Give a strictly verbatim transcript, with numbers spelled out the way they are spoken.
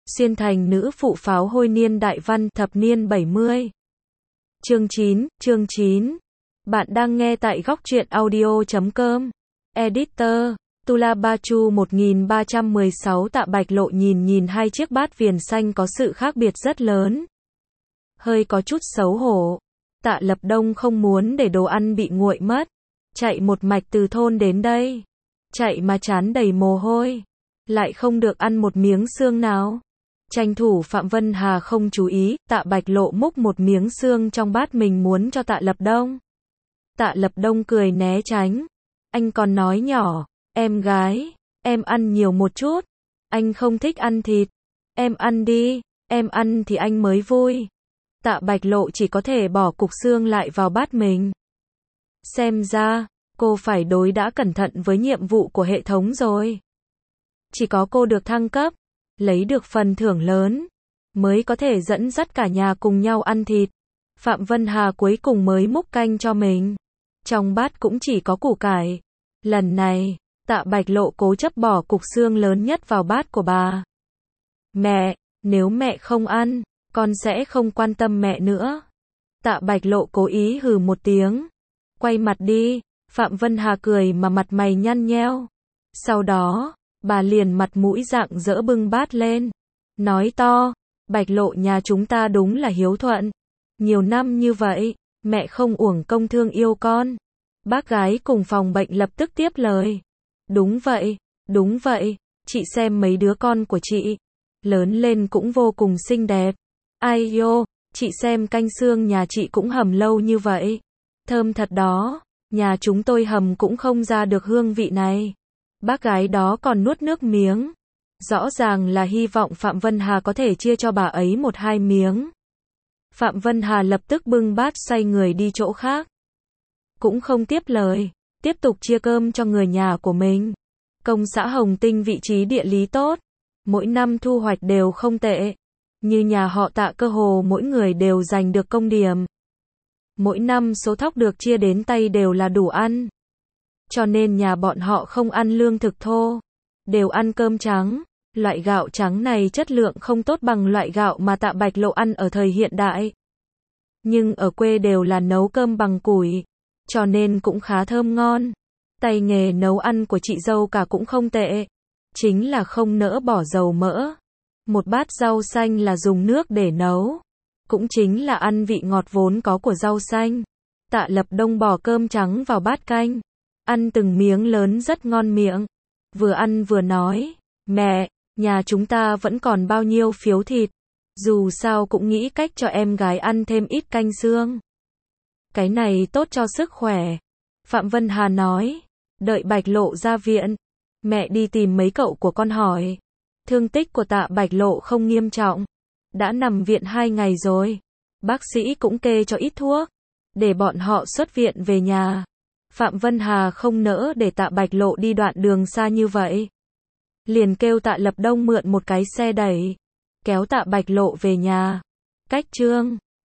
Xuyên thành nữ phụ pháo hôi niên đại văn thập niên bảy mươi. Chương chín, chương chín. Bạn đang nghe tại góc truyện audio chấm com. Editor, Tula Bachu một nghìn ba trăm mười sáu. Tạ Bạch Lộ nhìn nhìn hai chiếc bát viền xanh có sự khác biệt rất lớn. Hơi có chút xấu hổ. Tạ Lập Đông không muốn để đồ ăn bị nguội mất. Chạy một mạch từ thôn đến đây. Chạy mà trán đầy mồ hôi. Lại không được ăn một miếng xương nào. Tranh thủ Phạm Vân Hà không chú ý, Tạ Bạch Lộ múc một miếng xương trong bát mình muốn cho Tạ Lập Đông. Tạ Lập Đông cười né tránh. Anh còn nói nhỏ, em gái, em ăn nhiều một chút. Anh không thích ăn thịt. Em ăn đi, em ăn thì anh mới vui. Tạ Bạch Lộ chỉ có thể bỏ cục xương lại vào bát mình. Xem ra, cô phải đối đãi cẩn thận với nhiệm vụ của hệ thống rồi. Chỉ có cô được thăng cấp, lấy được phần thưởng lớn, mới có thể dẫn dắt cả nhà cùng nhau ăn thịt. Phạm Vân Hà cuối cùng mới múc canh cho mình. Trong bát cũng chỉ có củ cải. Lần này, Tạ Bạch Lộ cố chấp bỏ cục xương lớn nhất vào bát của bà. Mẹ, nếu mẹ không ăn, con sẽ không quan tâm mẹ nữa. Tạ Bạch Lộ cố ý hừ một tiếng. Quay mặt đi. Phạm Vân Hà cười mà mặt mày nhăn nheo. Sau đó, bà liền mặt mũi rạng rỡ bưng bát lên. Nói to, Bạch Lộ nhà chúng ta đúng là hiếu thuận. Nhiều năm như vậy, mẹ không uổng công thương yêu con. Bác gái cùng phòng bệnh lập tức tiếp lời. Đúng vậy, đúng vậy, chị xem mấy đứa con của chị. Lớn lên cũng vô cùng xinh đẹp. Ai yo, chị xem canh xương nhà chị cũng hầm lâu như vậy. Thơm thật đó, nhà chúng tôi hầm cũng không ra được hương vị này. Bác gái đó còn nuốt nước miếng. Rõ ràng là hy vọng Phạm Vân Hà có thể chia cho bà ấy một hai miếng. Phạm Vân Hà lập tức bưng bát xoay người đi chỗ khác. Cũng không tiếp lời, tiếp tục chia cơm cho người nhà của mình. Công xã Hồng Tinh vị trí địa lý tốt, mỗi năm thu hoạch đều không tệ. Như nhà họ Tạ cơ hồ mỗi người đều giành được công điểm. Mỗi năm số thóc được chia đến tay đều là đủ ăn. Cho nên nhà bọn họ không ăn lương thực thô, đều ăn cơm trắng. Loại gạo trắng này chất lượng không tốt bằng loại gạo mà Tạ Bạch Lộ ăn ở thời hiện đại. Nhưng ở quê đều là nấu cơm bằng củi, cho nên cũng khá thơm ngon. Tay nghề nấu ăn của chị dâu cả cũng không tệ. Chính là không nỡ bỏ dầu mỡ. Một bát rau xanh là dùng nước để nấu. Cũng chính là ăn vị ngọt vốn có của rau xanh. Tạ Lập Đông bỏ cơm trắng vào bát canh. Ăn từng miếng lớn rất ngon miệng. Vừa ăn vừa nói, mẹ, nhà chúng ta vẫn còn bao nhiêu phiếu thịt. Dù sao cũng nghĩ cách cho em gái ăn thêm ít canh xương. Cái này tốt cho sức khỏe. Phạm Vân Hà nói, đợi Bạch Lộ ra viện. Mẹ đi tìm mấy cậu của con hỏi. Thương tích của Tạ Bạch Lộ không nghiêm trọng. Đã nằm viện hai ngày rồi. Bác sĩ cũng kê cho ít thuốc. Để bọn họ xuất viện về nhà. Phạm Vân Hà không nỡ để Tạ Bạch Lộ đi đoạn đường xa như vậy. Liền kêu Tạ Lập Đông mượn một cái xe đẩy. Kéo Tạ Bạch Lộ về nhà. Cách chương